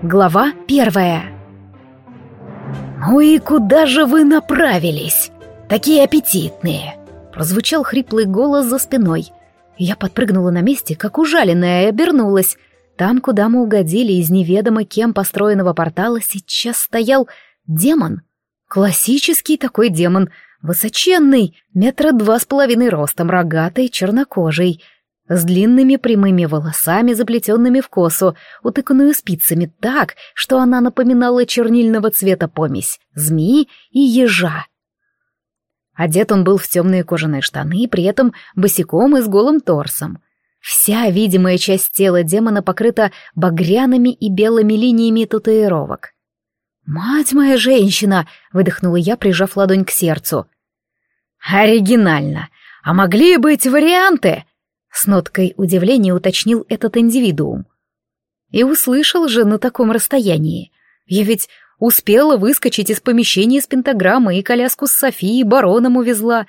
Глава 1. «Ну и куда же вы направились? Такие аппетитные!» Прозвучал хриплый голос за спиной. Я подпрыгнула на месте, как ужаленная, и обернулась. Там, куда мы угодили из неведомо кем построенного портала, сейчас стоял демон. Классический такой демон, высоченный, 2,5 метра ростом, рогатый, чернокожий, с длинными прямыми волосами, заплетенными в косу, утыканную спицами так, что она напоминала чернильного цвета помесь змеи и ежа. Одет он был в темные кожаные штаны, при этом босиком и с голым торсом. Вся видимая часть тела демона покрыта багряными и белыми линиями татуировок. «Мать моя женщина!» — выдохнула я, прижав ладонь к сердцу. «Оригинально! А могли быть варианты?» С ноткой удивления уточнил этот индивидуум. И услышал же на таком расстоянии. Я ведь успела выскочить из помещения с пентаграммой и коляску с Софией бароном увезла.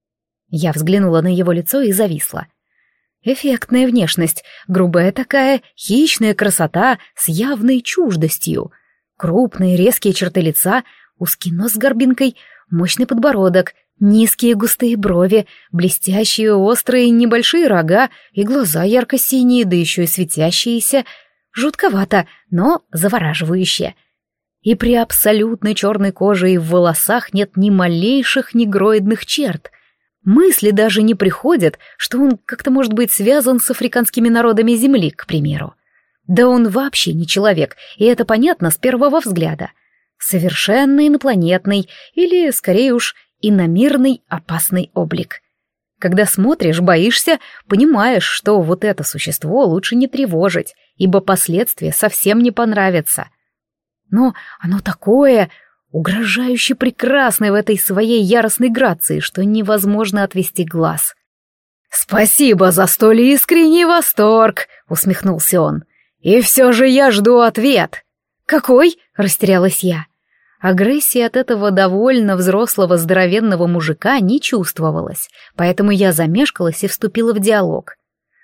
Я взглянула на его лицо и зависла. Эффектная внешность, грубая такая, хищная красота с явной чуждостью. Крупные резкие черты лица, узкий нос с горбинкой, мощный подбородок, низкие густые брови, блестящие острые небольшие рога и глаза ярко-синие, да еще и светящиеся. Жутковато, но завораживающе. И при абсолютно черной коже и в волосах нет ни малейших негроидных черт. Мысли даже не приходят, что он как-то может быть связан с африканскими народами Земли, к примеру. Да он вообще не человек, и это понятно с первого взгляда. Совершенно инопланетный, или, скорее уж, иномирный опасный облик. Когда смотришь, боишься, понимаешь, что вот это существо лучше не тревожить, ибо последствия совсем не понравятся. Но оно такое угрожающе прекрасное в этой своей яростной грации, что невозможно отвести глаз. «Спасибо за столь искренний восторг!» — усмехнулся он. «И все же я жду ответ!» «Какой?» — растерялась я. Агрессии от этого довольно взрослого здоровенного мужика не чувствовалось, поэтому я замешкалась и вступила в диалог.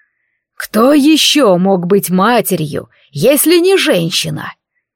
«Кто еще мог быть матерью, если не женщина?»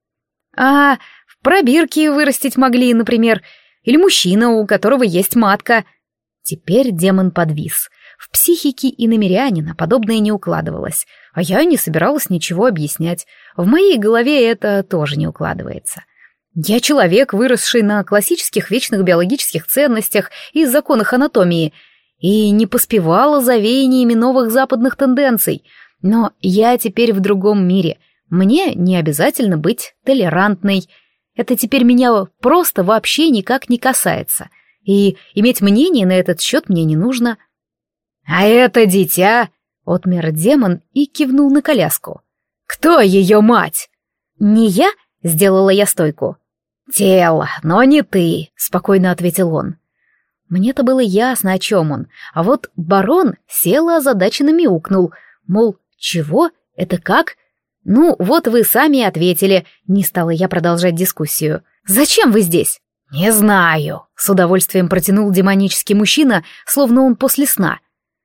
«А в пробирке вырастить могли, например, или мужчина, у которого есть матка». Теперь демон подвис. В психике иномирянина подобное не укладывалось, а я не собиралась ничего объяснять. В моей голове это тоже не укладывается. Я человек, выросший на классических вечных биологических ценностях и законах анатомии, и не поспевала за веяниями новых западных тенденций. Но я теперь в другом мире. Мне не обязательно быть толерантной. Это теперь меня просто вообще никак не касается. И иметь мнение на этот счет мне не нужно. «А это дитя!» — отмер демон и кивнул на коляску. «Кто ее мать?» «Не я?» — сделала я стойку. «Тело, но не ты», — спокойно ответил он. Мне-то было ясно, о чем он, а вот барон сел и озадаченно мяукнул, мол, чего? Это как? Ну, вот вы сами и ответили, не стала я продолжать дискуссию. «Зачем вы здесь?» «Не знаю», — с удовольствием протянул демонический мужчина, словно он после сна.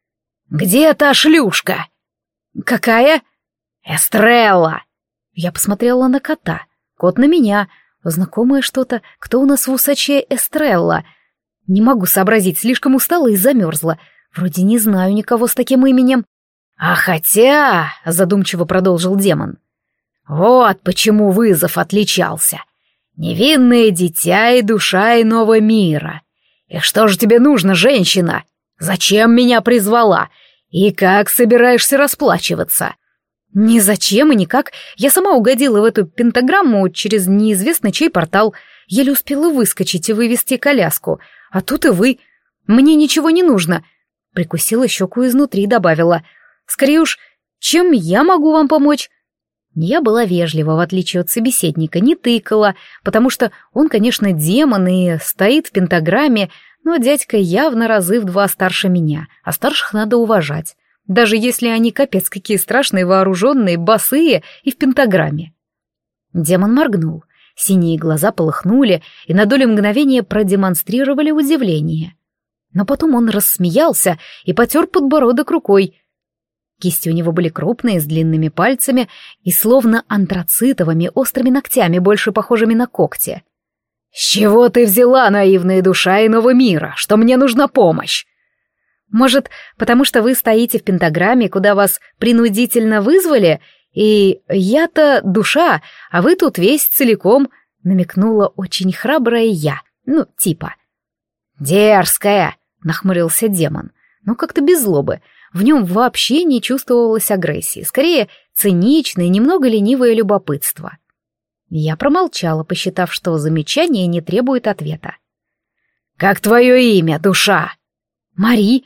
«Где та шлюшка?» «Какая?» «Эстрелла». Я посмотрела на кота, кот на меня. Знакомое что-то, кто у нас в усаче Эстрелла? Не могу сообразить, слишком устала и замерзла. Вроде не знаю никого с таким именем. «А хотя», — задумчиво продолжил демон, — «вот почему вызов отличался. Невинное дитя и душа иного мира. И что же тебе нужно, женщина? Зачем меня призвала? И как собираешься расплачиваться?» «Ни зачем и никак. Я сама угодила в эту пентаграмму через неизвестно чей портал. Еле успела выскочить и вывести коляску. А тут и вы. Мне ничего не нужно». Прикусила щеку изнутри и добавила. «Скорее уж, чем я могу вам помочь?» Я была вежлива, в отличие от собеседника, не тыкала, потому что он, конечно, демон и стоит в пентаграмме, но дядька явно разы в 2 старше меня, а старших надо уважать. Даже если они капец какие страшные, вооруженные, босые и в пентаграмме. Демон моргнул, синие глаза полыхнули и на долю мгновения продемонстрировали удивление. Но потом он рассмеялся и потер подбородок рукой. Кисти у него были крупные, с длинными пальцами и словно антрацитовыми острыми ногтями, больше похожими на когти. «С чего ты взяла, наивная душа иного мира, что мне нужна помощь?» «Может, потому что вы стоите в пентаграмме, куда вас принудительно вызвали, и я-то душа, а вы тут весь целиком», — намекнула очень храбрая я, типа. «Дерзкая», — нахмурился демон, но как-то без злобы. В нем вообще не чувствовалось агрессии, скорее циничное, немного ленивое любопытство. Я промолчала, посчитав, что замечание не требует ответа. «Как твое имя, душа?» «Мари».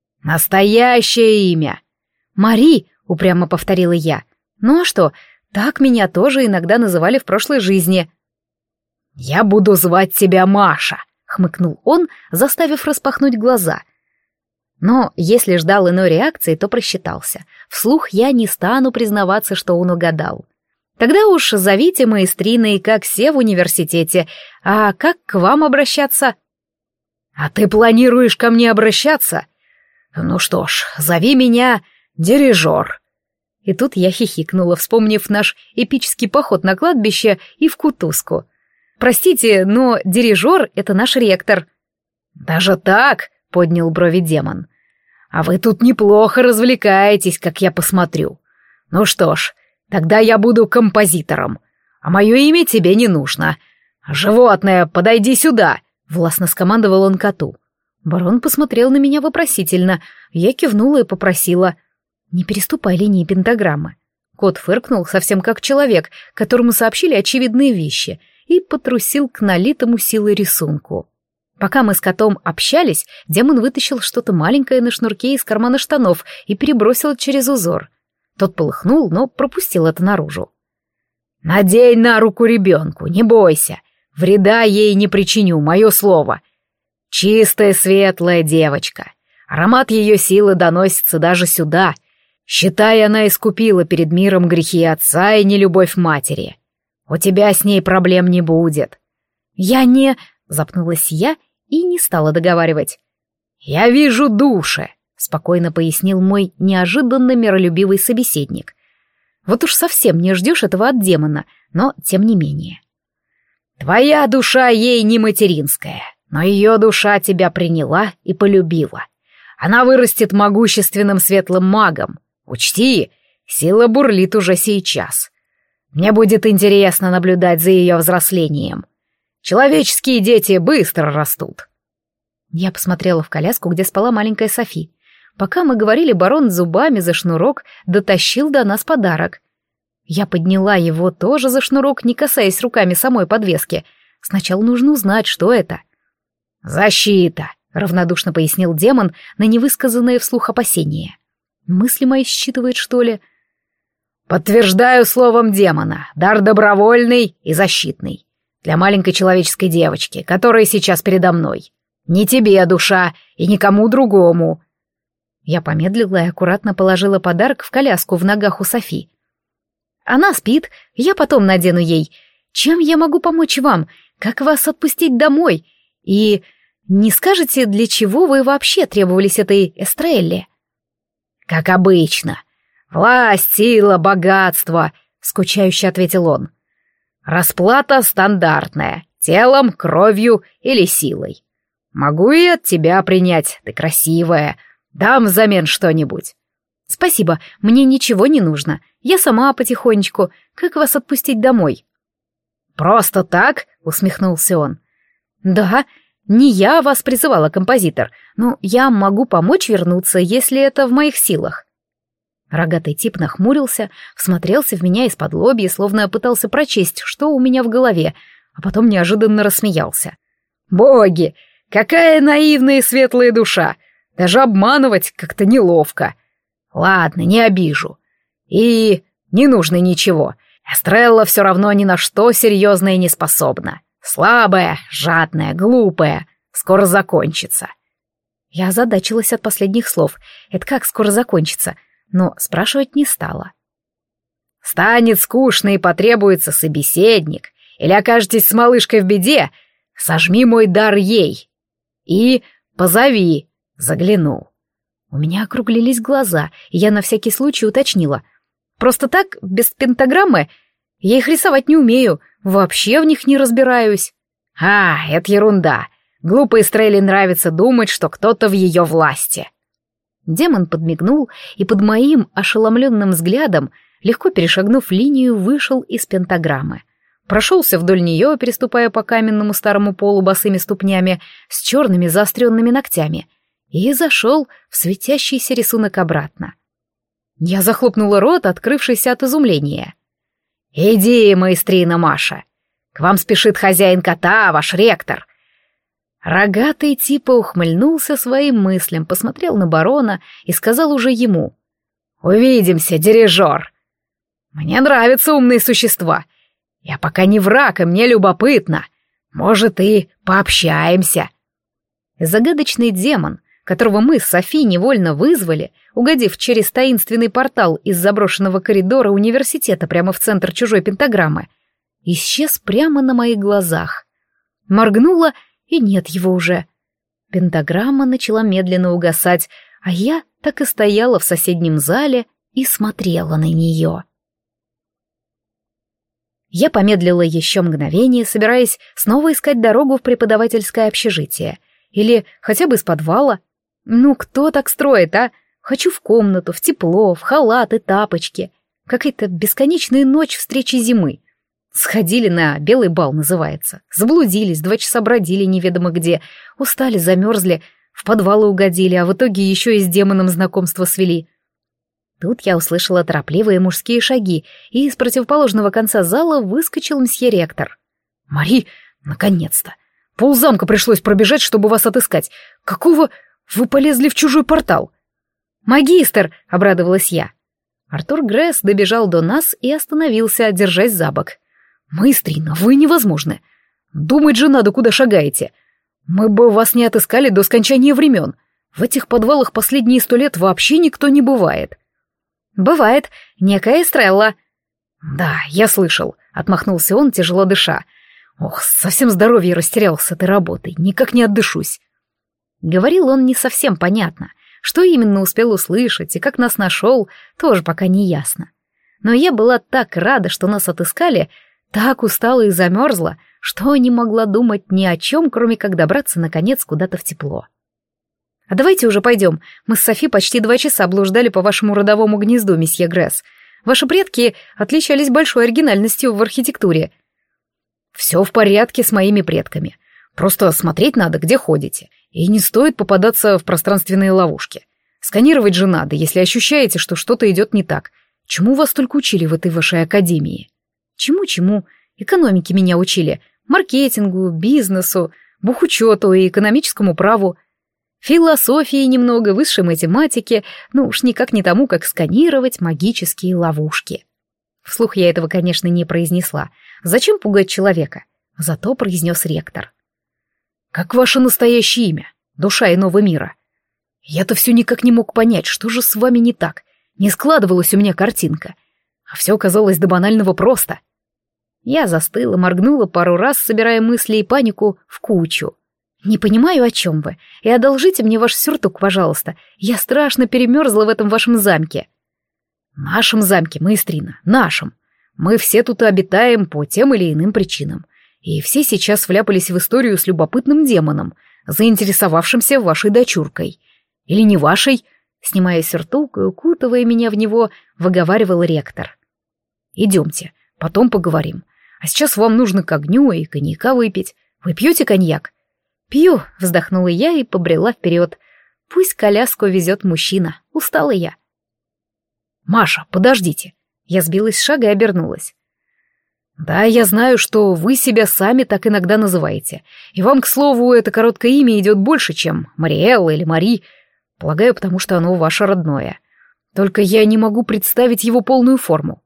«Настоящее имя!» «Мари», — упрямо повторила я. «Ну а что, так меня тоже иногда называли в прошлой жизни». «Я буду звать тебя Маша», — хмыкнул он, заставив распахнуть глаза. Но если ждал иной реакции, то просчитался. Вслух я не стану признаваться, что он угадал. Тогда уж зовите маэстриной, как все в университете. А как к вам обращаться? «А ты планируешь ко мне обращаться? Ну что ж, зови меня Дирижер». И тут я хихикнула, вспомнив наш эпический поход на кладбище и в кутузку. «Простите, но Дирижер — это наш ректор». «Даже так?» — поднял брови демон. «А вы тут неплохо развлекаетесь, как я посмотрю. Ну что ж, тогда я буду композитором, а мое имя тебе не нужно. Животное, подойди сюда!» — властно скомандовал он коту. Барон посмотрел на меня вопросительно. Я кивнула и попросила: «Не переступай линии пентаграммы». Кот фыркнул совсем как человек, которому сообщили очевидные вещи, и потрусил к налитому силой рисунку. Пока мы с котом общались, демон вытащил что-то маленькое на шнурке из кармана штанов и перебросил через узор. Тот полыхнул, но пропустил это наружу. «Надень на руку ребенку, не бойся. Вреда ей не причиню, мое слово. Чистая, светлая девочка. Аромат ее силы доносится даже сюда. Считай, она искупила перед миром грехи отца и нелюбовь матери. У тебя с ней проблем не будет». «Я не...» — запнулась я и не стала договаривать. «Я вижу души», — спокойно пояснил мой неожиданно миролюбивый собеседник. Вот уж совсем не ждешь этого от демона, но тем не менее. «Твоя душа ей не материнская, но ее душа тебя приняла и полюбила. Она вырастет могущественным светлым магом. Учти, сила бурлит уже сейчас. Мне будет интересно наблюдать за ее взрослением. Человеческие дети быстро растут». Я посмотрела в коляску, где спала маленькая Софи. Пока мы говорили, барон зубами за шнурок дотащил до нас подарок. Я подняла его тоже за шнурок, не касаясь руками самой подвески. Сначала нужно узнать, что это. «Защита», — равнодушно пояснил демон на невысказанное вслух опасение. «Мысли мои считывает, что ли?» «Подтверждаю словом демона. Дар добровольный и защитный. Для маленькой человеческой девочки, которая сейчас передо мной. Не тебе, душа, и никому другому». Я помедлила и аккуратно положила подарок в коляску в ногах у Софи. «Она спит, я потом надену ей. Чем я могу помочь вам? Как вас отпустить домой? И не скажете, для чего вы вообще требовались этой Эстрелле?» «Как обычно. Власть, сила, богатство», — скучающе ответил он. «Расплата стандартная, телом, кровью или силой. Могу и от тебя принять, ты красивая. Дам взамен что-нибудь». «Спасибо, мне ничего не нужно. Я сама потихонечку. Как вас отпустить домой?» «Просто так?» — усмехнулся он. «Да, не я вас призывала, композитор, но я могу помочь вернуться, если это в моих силах». Рогатый тип нахмурился, всмотрелся в меня из-под лобья, словно пытался прочесть, что у меня в голове, а потом неожиданно рассмеялся. «Боги, какая наивная и светлая душа! Даже обманывать как-то неловко. Ладно, не обижу. И не нужно ничего. Эстрелла все равно ни на что серьезное не способна. Слабая, жадная, глупая. Скоро закончится». Я озадачилась от последних слов. Это как скоро закончится? Но спрашивать не стала. «Станет скучно и потребуется собеседник, или окажетесь с малышкой в беде, сожми мой дар ей. И позови, загляну. У меня округлились глаза, и я на всякий случай уточнила. Просто так, без пентаграммы? Я их рисовать не умею, вообще в них не разбираюсь. Это ерунда. Глупой Стрелли нравится думать, что кто-то в ее власти. Демон подмигнул и под моим ошеломленным взглядом, легко перешагнув линию, вышел из пентаграммы. Прошелся вдоль нее, переступая по каменному старому полу босыми ступнями с черными заостренными ногтями, и зашел в светящийся рисунок обратно. Я захлопнула рот, открывшийся от изумления. «Иди, маэстрина Маша! К вам спешит хозяин кота, ваш ректор!» Рогатый типа ухмыльнулся своим мыслям, посмотрел на барона и сказал уже ему: «Увидимся, дирижер! Мне нравятся умные существа. Я пока не враг, и мне любопытно. Может, и пообщаемся». Загадочный демон, которого мы с Софи невольно вызвали, угодив через таинственный портал из заброшенного коридора университета прямо в центр чужой пентаграммы, исчез прямо на моих глазах. Моргнула, и нет его уже. Пентаграмма начала медленно угасать, а я так и стояла в соседнем зале и смотрела на нее. Я помедлила еще мгновение, собираясь снова искать дорогу в преподавательское общежитие. Или хотя бы из подвала. Ну, кто так строит, а? Хочу в комнату, в тепло, в халат и тапочки. Какая-то бесконечная ночь встречи зимы. Сходили на белый бал, называется. Заблудились, 2 часа бродили неведомо где. Устали, замерзли, в подвалы угодили, а в итоге еще и с демоном знакомство свели. Тут я услышала торопливые мужские шаги, и из противоположного конца зала выскочил мсье ректор. «Мари, наконец-то! Ползамка пришлось пробежать, чтобы вас отыскать. Какого вы полезли в чужой портал?» «Магистр!» — обрадовалась я. Артур Гресс добежал до нас и остановился, держась за бок. «Маэстрина, вы невозможны. Думать же надо, куда шагаете. Мы бы вас не отыскали до скончания времен. В этих подвалах последние 100 лет вообще никто не бывает». «Бывает. Некая Эстрелла». «Да, я слышал», — отмахнулся он, тяжело дыша. «Ох, совсем здоровье растерял с этой работой, никак не отдышусь». Говорил он не совсем понятно. Что именно успел услышать и как нас нашел, тоже пока не ясно. Но я была так рада, что нас отыскали, так устала и замерзла, что не могла думать ни о чем, кроме как добраться, наконец, куда-то в тепло. «А давайте уже пойдем. Мы с Софи почти 2 часа блуждали по вашему родовому гнезду, месье Гресс. Ваши предки отличались большой оригинальностью в архитектуре». «Все в порядке с моими предками. Просто смотреть надо, где ходите. И не стоит попадаться в пространственные ловушки. Сканировать же надо, если ощущаете, что что-то идет не так. Чему вас только учили в этой вашей академии?» «Чему-чему? Экономике меня учили. Маркетингу, бизнесу, бухучету и экономическому праву. Философии немного, высшей математики, ну уж никак не тому, как сканировать магические ловушки». Вслух я этого, конечно, не произнесла. Зачем пугать человека? Зато произнес ректор. «Как ваше настоящее имя? Душа иного мира?» Я-то все никак не мог понять, что же с вами не так. Не складывалась у меня картинка. А все казалось до банального просто. Я застыла, моргнула пару раз, собирая мысли и панику в кучу. «Не понимаю, о чем вы. И одолжите мне ваш сюртук, пожалуйста. Я страшно перемерзла в этом вашем замке». «Нашем замке, маэстрина, нашем. Мы все тут обитаем по тем или иным причинам. И все сейчас вляпались в историю с любопытным демоном, заинтересовавшимся вашей дочуркой. Или не вашей?» Снимая сюртук и укутывая меня в него, выговаривал ректор. «Идемте, потом поговорим. А сейчас вам нужно к огню и коньяка выпить. Вы пьете коньяк?» «Пью», — вздохнула я и побрела вперед. «Пусть коляску везет мужчина. Устала я». «Маша, подождите». Я сбилась с шага и обернулась. «Да, я знаю, что вы себя сами так иногда называете. И вам, к слову, это короткое имя идет больше, чем Мариэлла или Мари. Полагаю, потому что оно ваше родное. Только я не могу представить его полную форму».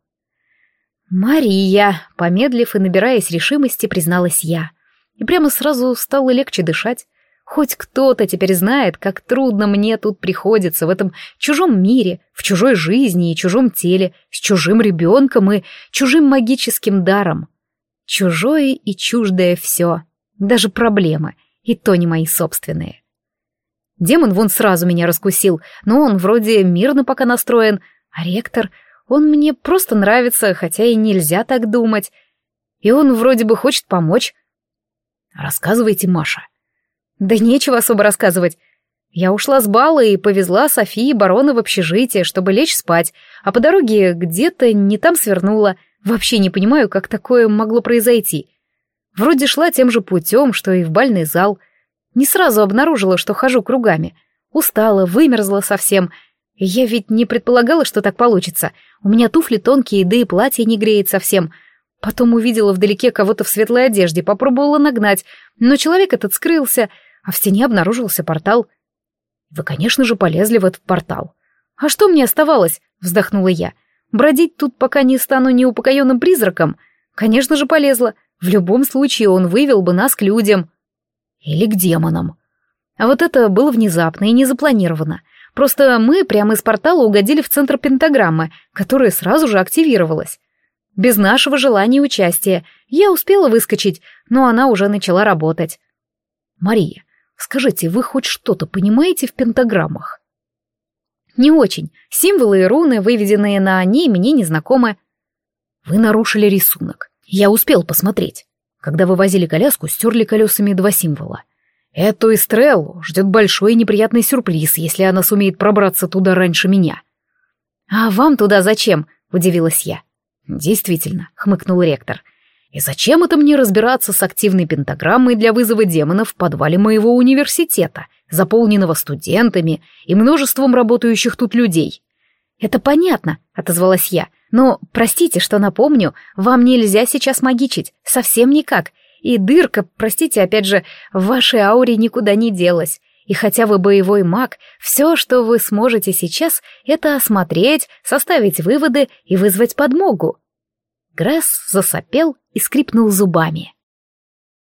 «Мария», — помедлив и набираясь решимости, призналась я. И прямо сразу стало легче дышать. Хоть кто-то теперь знает, как трудно мне тут приходится в этом чужом мире, в чужой жизни и чужом теле, с чужим ребенком и чужим магическим даром. Чужое и чуждое все, даже проблемы, и то не мои собственные. Демон вон сразу меня раскусил, но он вроде мирно пока настроен, а ректор, он мне просто нравится, хотя и нельзя так думать. И он вроде бы хочет помочь. Рассказывайте, Маша. Да нечего особо рассказывать. Я ушла с бала и повезла Софии и барона в общежитие, чтобы лечь спать, а по дороге где-то не там свернула. Вообще не понимаю, как такое могло произойти. Вроде шла тем же путем, что и в бальный зал. Не сразу обнаружила, что хожу кругами. Устала, вымерзла совсем. И я ведь не предполагала, что так получится. У меня туфли тонкие, да и платье не греет совсем. Потом увидела вдалеке кого-то в светлой одежде, попробовала нагнать, но человек этот скрылся, а в стене обнаружился портал. Вы, конечно же, полезли в этот портал. «А что мне оставалось?» — вздохнула я. «Бродить тут, пока не стану неупокоенным призраком? Конечно же, полезла. В любом случае он вывел бы нас к людям». «Или к демонам». А вот это было внезапно и не запланировано. Просто мы прямо из портала угодили в центр пентаграммы, которая сразу же активировалась. Без нашего желания и участия. Я успела выскочить, но она уже начала работать. «Мария, скажите, вы хоть что-то понимаете в пентаграммах?» «Не очень. Символы и руны, выведенные на ней, мне не знакомы». «Вы нарушили рисунок. Я успел посмотреть. Когда вывозили коляску, стерли колесами 2 символа. Эту Эстреллу ждет большой и неприятный сюрприз, если она сумеет пробраться туда раньше меня». «А вам туда зачем?» — удивилась я. «Действительно», — хмыкнул ректор. «И зачем это мне разбираться с активной пентаграммой для вызова демонов в подвале моего университета, заполненного студентами и множеством работающих тут людей?» «Это понятно», — отозвалась я. «Но, простите, что напомню, вам нельзя сейчас магичить, совсем никак. И дырка, простите, опять же, в вашей ауре никуда не делась. И хотя вы боевой маг, все, что вы сможете сейчас, это осмотреть, составить выводы и вызвать подмогу». Гресс засопел и скрипнул зубами.